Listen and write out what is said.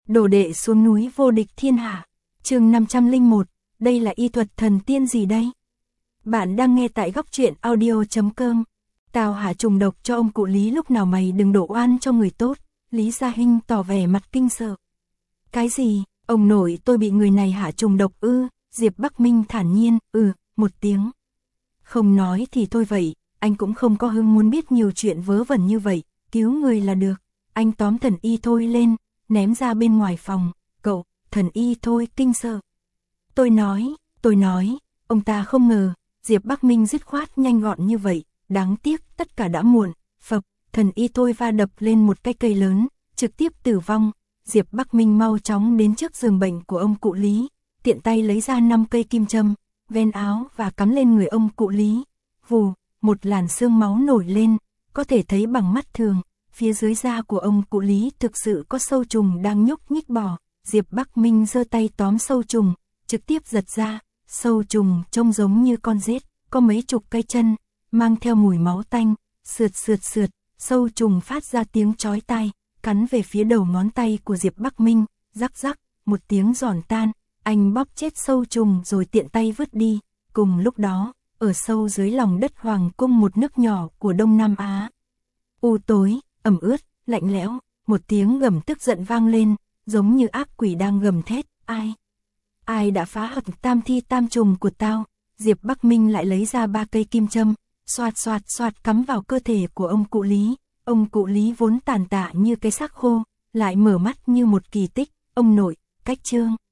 Đồ đệ xuống núi vô địch thiên hạ. Chương 501, đây là y thuật thần tiên gì đây? Bạn đang nghe tại góc truyện audio.com. Tao hạ trùng độc cho ông cụ Lý, lúc nào mày đừng đổ oan cho người tốt. Lý Gia Hinh tỏ vẻ mặt kinh sợ. Cái gì? Ông nội tôi bị người này hạ trùng độc ư? Diệp Bắc Minh thản nhiên, một tiếng. Không nói thì thôi vậy, anh cũng không có hứng muốn biết nhiều chuyện vớ vẩn như vậy, cứu người là được. Anh tóm thần y thôi lên, ném ra bên ngoài phòng. Cậu, thần y thôi kinh sợ. Tôi nói, ông ta không ngờ, Diệp Bắc Minh dứt khoát nhanh gọn như vậy, đáng tiếc tất cả đã muộn. Phập, thần y thôi va đập lên một cái cây lớn, trực tiếp tử vong. Diệp Bắc Minh mau chóng đến trước giường bệnh của ông cụ Lý, tiện tay lấy ra 5 cây kim châm, ven áo và cắm lên người ông cụ Lý. Vù, một làn sương máu nổi lên, có thể thấy bằng mắt thường, phía dưới da của ông cụ Lý thực sự có sâu trùng đang nhúc nhích bò. Diệp Bắc Minh giơ tay tóm sâu trùng, trực tiếp giật ra, sâu trùng trông giống như con rết, có mấy chục cái chân, mang theo mùi máu tanh, sượt, sâu trùng phát ra tiếng chói tai, cắn về phía đầu ngón tay của Diệp Bắc Minh, rắc, một tiếng giòn tan, anh bóp chết sâu trùng rồi tiện tay vứt đi. Cùng lúc đó, ở sâu dưới lòng đất hoàng cung một nước nhỏ của Đông Nam Á. U tối, ẩm ướt, lạnh lẽo, một tiếng gầm tức giận vang lên, giống như ác quỷ đang gầm thét, ai đã phá hận tam thi tam trùng của tao? Diệp Bắc Minh lại lấy ra 3 cây kim châm, xoạt cắm vào cơ thể của ông cụ Lý. Ông cụ Lý vốn tàn tạ như cái xác khô, lại mở mắt như một kỳ tích. Ông nội, cách chương.